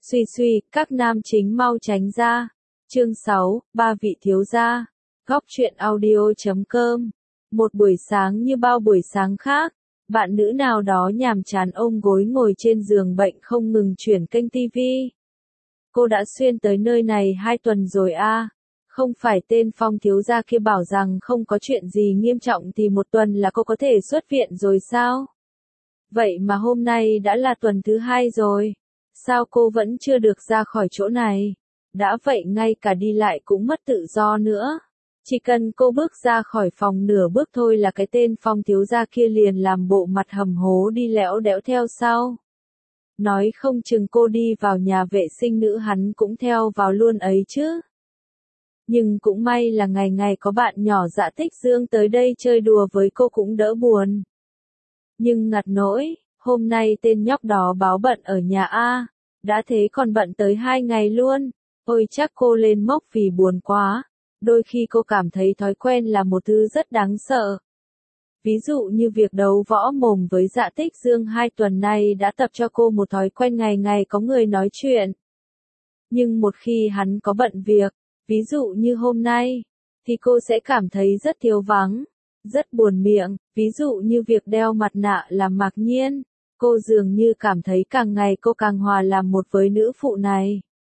Suy suy, các nam chính mau tránh ra. Chương 6, ba vị thiếu gia. Góc truyện audio.com. Một buổi sáng như bao buổi sáng khác, bạn nữ nào đó nhàm chán ôm gối ngồi trên giường bệnh không ngừng chuyển kênh tivi. Cô đã xuyên tới nơi này 2 tuần rồi à? Không phải tên Phong thiếu gia kia bảo rằng không có chuyện gì nghiêm trọng thì 1 tuần là cô có thể xuất viện rồi sao? Vậy mà hôm nay đã là tuần thứ 2 rồi. Sao cô vẫn chưa được ra khỏi chỗ này? Đã vậy ngay cả đi lại cũng mất tự do nữa. Chỉ cần cô bước ra khỏi phòng nửa bước thôi là cái tên Phong thiếu gia kia liền làm bộ mặt hầm hố đi lẽo đẽo theo sau. Nói không chừng cô đi vào nhà vệ sinh nữ hắn cũng theo vào luôn ấy chứ. Nhưng cũng may là ngày ngày có bạn nhỏ Dạ Tích Dương tới đây chơi đùa với cô cũng đỡ buồn. Nhưng ngặt nỗi, hôm nay tên nhóc đó báo bận ở nhà A, đã thế còn bận tới 2 ngày luôn. Ôi chắc cô lên mốc vì buồn quá. Đôi khi cô cảm thấy thói quen là một thứ rất đáng sợ. Ví dụ như việc đấu võ mồm với Dạ Tích Dương 2 tuần nay đã tập cho cô một thói quen ngày ngày có người nói chuyện. Nhưng một khi hắn có bận việc, ví dụ như hôm nay, thì cô sẽ cảm thấy rất thiếu vắng, rất buồn miệng, ví dụ như việc đeo mặt nạ làm Mạc Nhiên. Cô dường như cảm thấy càng ngày cô càng hòa làm một với nữ phụ này.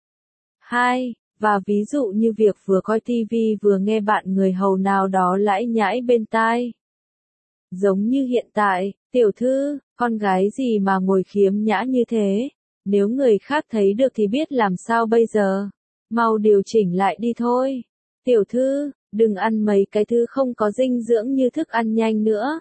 2. Và ví dụ như việc vừa coi tivi vừa nghe bạn người hầu nào đó lải nhải bên tai. Giống như hiện tại, tiểu thư, con gái gì mà ngồi khiếm nhã như thế? Nếu người khác thấy được thì biết làm sao bây giờ? Mau điều chỉnh lại đi thôi. Tiểu thư, đừng ăn mấy cái thứ không có dinh dưỡng như thức ăn nhanh nữa.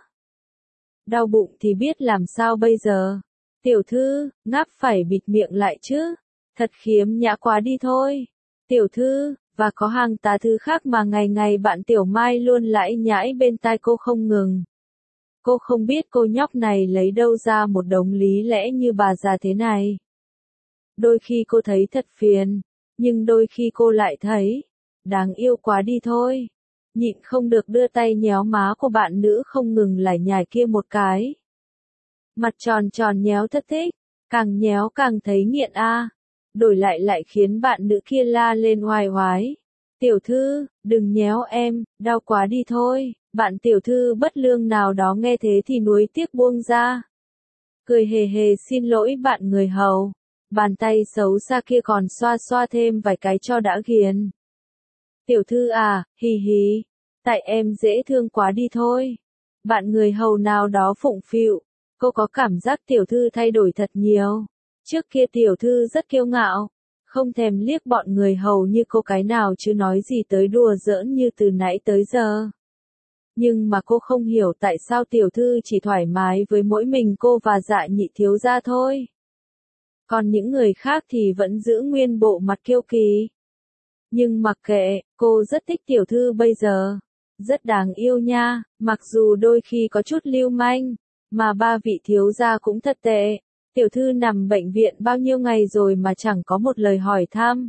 Đau bụng thì biết làm sao bây giờ? Tiểu thư, ngáp phải bịt miệng lại chứ. Thật khiếm nhã quá đi thôi. Tiểu thư, và có hàng tá thứ khác mà ngày ngày bạn Tiểu Mai luôn lải nhải bên tai cô không ngừng. Cô không biết cô nhóc này lấy đâu ra một đống lý lẽ như bà già thế này. Đôi khi cô thấy thật phiền, nhưng đôi khi cô lại thấy đáng yêu quá đi thôi. Nhịn không được đưa tay nhéo má của bạn nữ không ngừng lải nhải kia một cái. Mặt tròn tròn nhéo thất thích, càng nhéo càng thấy nghiện a. Đổi lại khiến bạn nữ kia la lên oai oái. Tiểu thư, đừng nhéo em, đau quá đi thôi. Bạn tiểu thư bất lương nào đó nghe thế thì nuối tiếc buông ra. Cười hề hề xin lỗi bạn người hầu. Bàn tay xấu xa kia còn xoa xoa thêm vài cái cho đã ghiền. Tiểu thư à, hì hì. Tại em dễ thương quá đi thôi. Bạn người hầu nào đó phụng phịu. Cô có cảm giác tiểu thư thay đổi thật nhiều. Trước kia tiểu thư rất kiêu ngạo. Không thèm liếc bọn người hầu như cô cái nào chứ nói gì tới đùa giỡn như từ nãy tới giờ. Nhưng mà cô không hiểu tại sao tiểu thư chỉ thoải mái với mỗi mình cô và Dạ nhị thiếu gia thôi. Còn những người khác thì vẫn giữ nguyên bộ mặt kiêu kỳ. Nhưng mặc kệ, cô rất thích tiểu thư bây giờ. Rất đáng yêu nha, mặc dù đôi khi có chút lưu manh, mà ba vị thiếu gia cũng thật tệ. Tiểu thư nằm bệnh viện bao nhiêu ngày rồi mà chẳng có một lời hỏi thăm.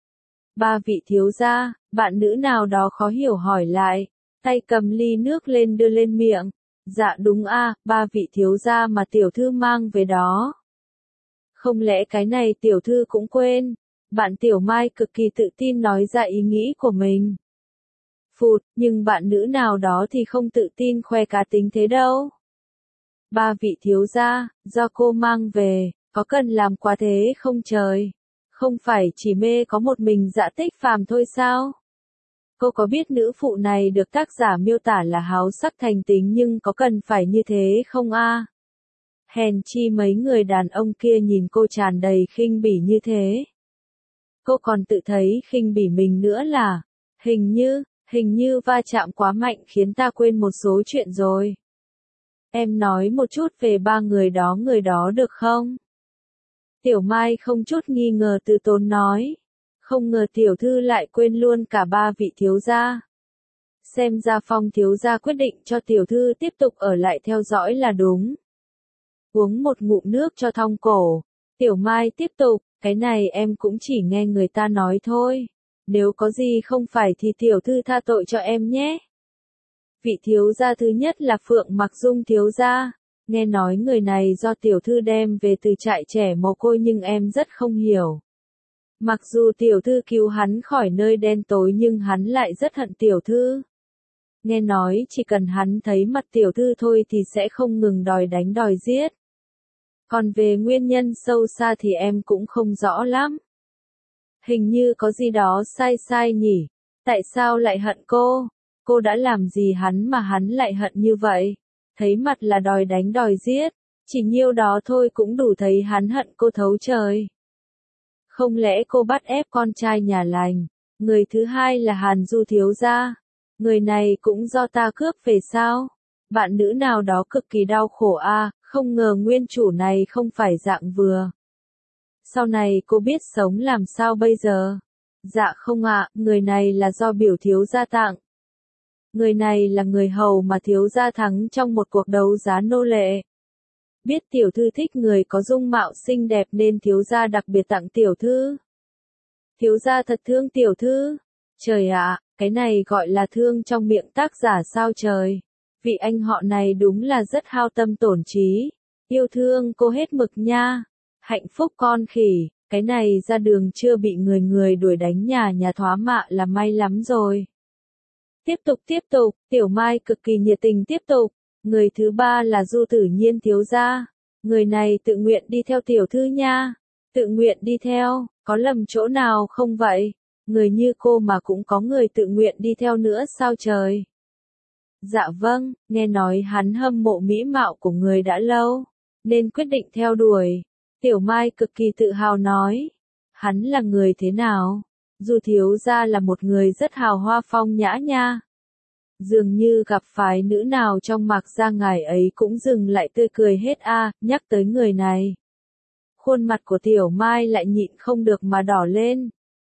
Ba vị thiếu gia, bạn nữ nào đó khó hiểu hỏi lại, tay cầm ly nước lên đưa lên miệng. Dạ đúng a, ba vị thiếu gia mà tiểu thư mang về đó. Không lẽ cái này tiểu thư cũng quên? Bạn Tiểu Mai cực kỳ tự tin nói ra ý nghĩ của mình. Phụt, nhưng bạn nữ nào đó thì không tự tin khoe cá tính thế đâu. Ba vị thiếu gia, do cô mang về, có cần làm quá thế không trời? Không phải chỉ mê có một mình Dạ Tích Phàm thôi sao? Cô có biết nữ phụ này được tác giả miêu tả là háo sắc thành tính nhưng có cần phải như thế không a? Hèn chi mấy người đàn ông kia nhìn cô tràn đầy khinh bỉ như thế. Cô còn tự thấy khinh bỉ mình nữa là, hình như va chạm quá mạnh khiến ta quên một số chuyện rồi. Em nói một chút về ba người đó được không? Tiểu Mai không chút nghi ngờ từ tốn nói. Không ngờ tiểu thư lại quên luôn cả ba vị thiếu gia. Xem ra Phong thiếu gia quyết định cho tiểu thư tiếp tục ở lại theo dõi là đúng. Uống một ngụm nước cho thong cổ. Tiểu Mai tiếp tục, cái này em cũng chỉ nghe người ta nói thôi. Nếu có gì không phải thì tiểu thư tha tội cho em nhé. Vị thiếu gia thứ nhất là Phượng Mặc Dung thiếu gia. nghe nói người này do tiểu thư đem về từ trại trẻ mồ côi nhưng em rất không hiểu. Mặc dù tiểu thư cứu hắn khỏi nơi đen tối nhưng hắn lại rất hận tiểu thư. Nghe nói chỉ cần hắn thấy mặt tiểu thư thôi thì sẽ không ngừng đòi đánh đòi giết. Còn về nguyên nhân sâu xa thì em cũng không rõ lắm. Hình như có gì đó sai sai nhỉ? Tại sao lại hận cô? Cô đã làm gì hắn mà hắn lại hận như vậy? Thấy mặt là đòi đánh đòi giết, chỉ nhiêu đó thôi cũng đủ thấy hắn hận cô thấu trời. Không lẽ cô bắt ép con trai nhà lành? Người thứ hai là Hàn Du thiếu gia. Người này cũng do ta cướp về sao? Bạn nữ nào đó cực kỳ đau khổ a, không ngờ nguyên chủ này không phải dạng vừa. Sau này cô biết sống làm sao bây giờ? Dạ không ạ, người này là do biểu thiếu gia tặng. Người này là người hầu mà thiếu gia thắng trong một cuộc đấu giá nô lệ. Biết tiểu thư thích người có dung mạo xinh đẹp nên thiếu gia đặc biệt tặng tiểu thư. Thiếu gia thật thương tiểu thư. Trời ạ, cái này gọi là thương trong miệng tác giả sao trời. Vị anh họ này đúng là rất hao tâm tổn trí. Yêu thương cô hết mực nha. Hạnh phúc con khỉ, cái này ra đường chưa bị người đuổi đánh nhà thoá mạ là may lắm rồi. Tiếp tục, Tiểu Mai cực kỳ nhiệt tình tiếp tục. Người thứ ba là Du Tử Nhiên thiếu gia. Người này tự nguyện đi theo tiểu thư nha. Tự nguyện đi theo, có lầm chỗ nào không vậy? Người như cô mà cũng có người tự nguyện đi theo nữa sao trời? Dạ vâng, nghe nói hắn hâm mộ mỹ mạo của người đã lâu, nên quyết định theo đuổi. Tiểu Mai cực kỳ tự hào nói. Hắn là người thế nào? Du thiếu gia là một người rất hào hoa phong nhã nha. Dường như gặp phái nữ nào trong Mạc Gia ngài ấy cũng dừng lại tươi cười hết a, nhắc tới người này. Khuôn mặt của Tiểu Mai lại nhịn không được mà đỏ lên.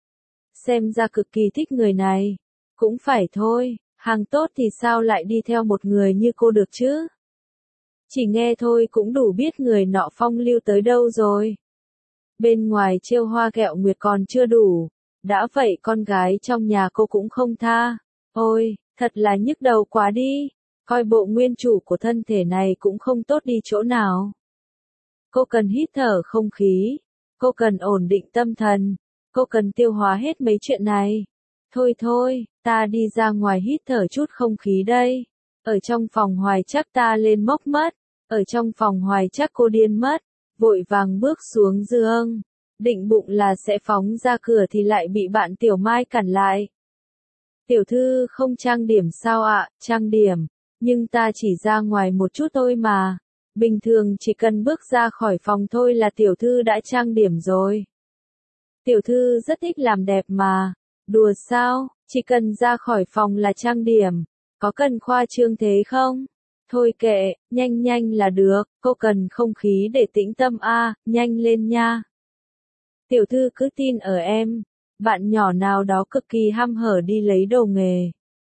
Xem ra cực kỳ thích người này. Cũng phải thôi, hàng tốt thì sao lại đi theo một người như cô được chứ? Chỉ nghe thôi cũng đủ biết người nọ phong lưu tới đâu rồi. Bên ngoài trêu hoa ghẹo nguyệt còn chưa đủ. Đã vậy con gái trong nhà cô cũng không tha. Ôi, thật là nhức đầu quá đi. Coi bộ nguyên chủ của thân thể này cũng không tốt đi chỗ nào. Cô cần hít thở không khí. Cô cần ổn định tâm thần. Cô cần tiêu hóa hết mấy chuyện này. Thôi, ta đi ra ngoài hít thở chút không khí đây. Ở trong phòng hoài chắc ta lên mốc mất. Ở trong phòng hoài chắc cô điên mất. Vội vàng bước xuống giường. Định bụng là sẽ phóng ra cửa thì lại bị bạn Tiểu Mai cản lại. Tiểu thư không trang điểm sao ạ? Trang điểm. Nhưng ta chỉ ra ngoài một chút thôi mà. Bình thường chỉ cần bước ra khỏi phòng thôi là tiểu thư đã trang điểm rồi. Tiểu thư rất thích làm đẹp mà. Đùa sao? Chỉ cần ra khỏi phòng là trang điểm. Có cần khoa trương thế không? Thôi kệ, nhanh là được. Cô cần không khí để tĩnh tâm a, nhanh lên nha. Tiểu thư cứ tin ở em. Bạn nhỏ nào đó cực kỳ hăm hở đi lấy đồ nghề.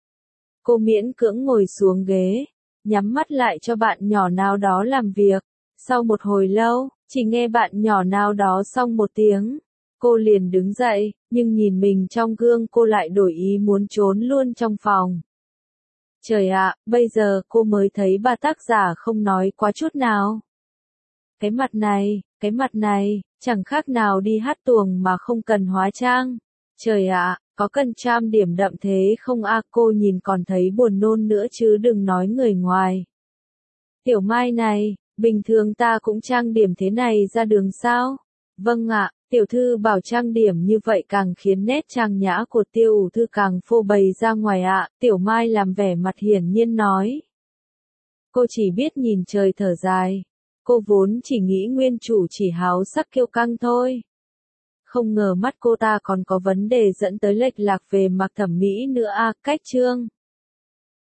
Cô miễn cưỡng ngồi xuống ghế, nhắm mắt lại cho bạn nhỏ nào đó làm việc. Sau một hồi lâu, chỉ nghe bạn nhỏ nào đó xong một tiếng. Cô liền đứng dậy, nhưng nhìn mình trong gương cô lại đổi ý muốn trốn luôn trong phòng. Trời ạ, bây giờ cô mới thấy bà tác giả không nói quá chút nào. Cái mặt này, chẳng khác nào đi hát tuồng mà không cần hóa trang. Trời ạ, có cần trang điểm đậm thế không a? Cô nhìn còn thấy buồn nôn nữa chứ đừng nói người ngoài. Tiểu Mai này, bình thường ta cũng trang điểm thế này ra đường sao? Vâng ạ, tiểu thư bảo trang điểm như vậy càng khiến nét trang nhã của Tiêu ủ thư càng phô bày ra ngoài ạ. Tiểu Mai làm vẻ mặt hiển nhiên nói. Cô chỉ biết nhìn trời thở dài. Cô vốn chỉ nghĩ nguyên chủ chỉ háo sắc kiêu căng thôi. Không ngờ mắt cô ta còn có vấn đề dẫn tới lệch lạc về mặt thẩm mỹ nữa a. Cách chương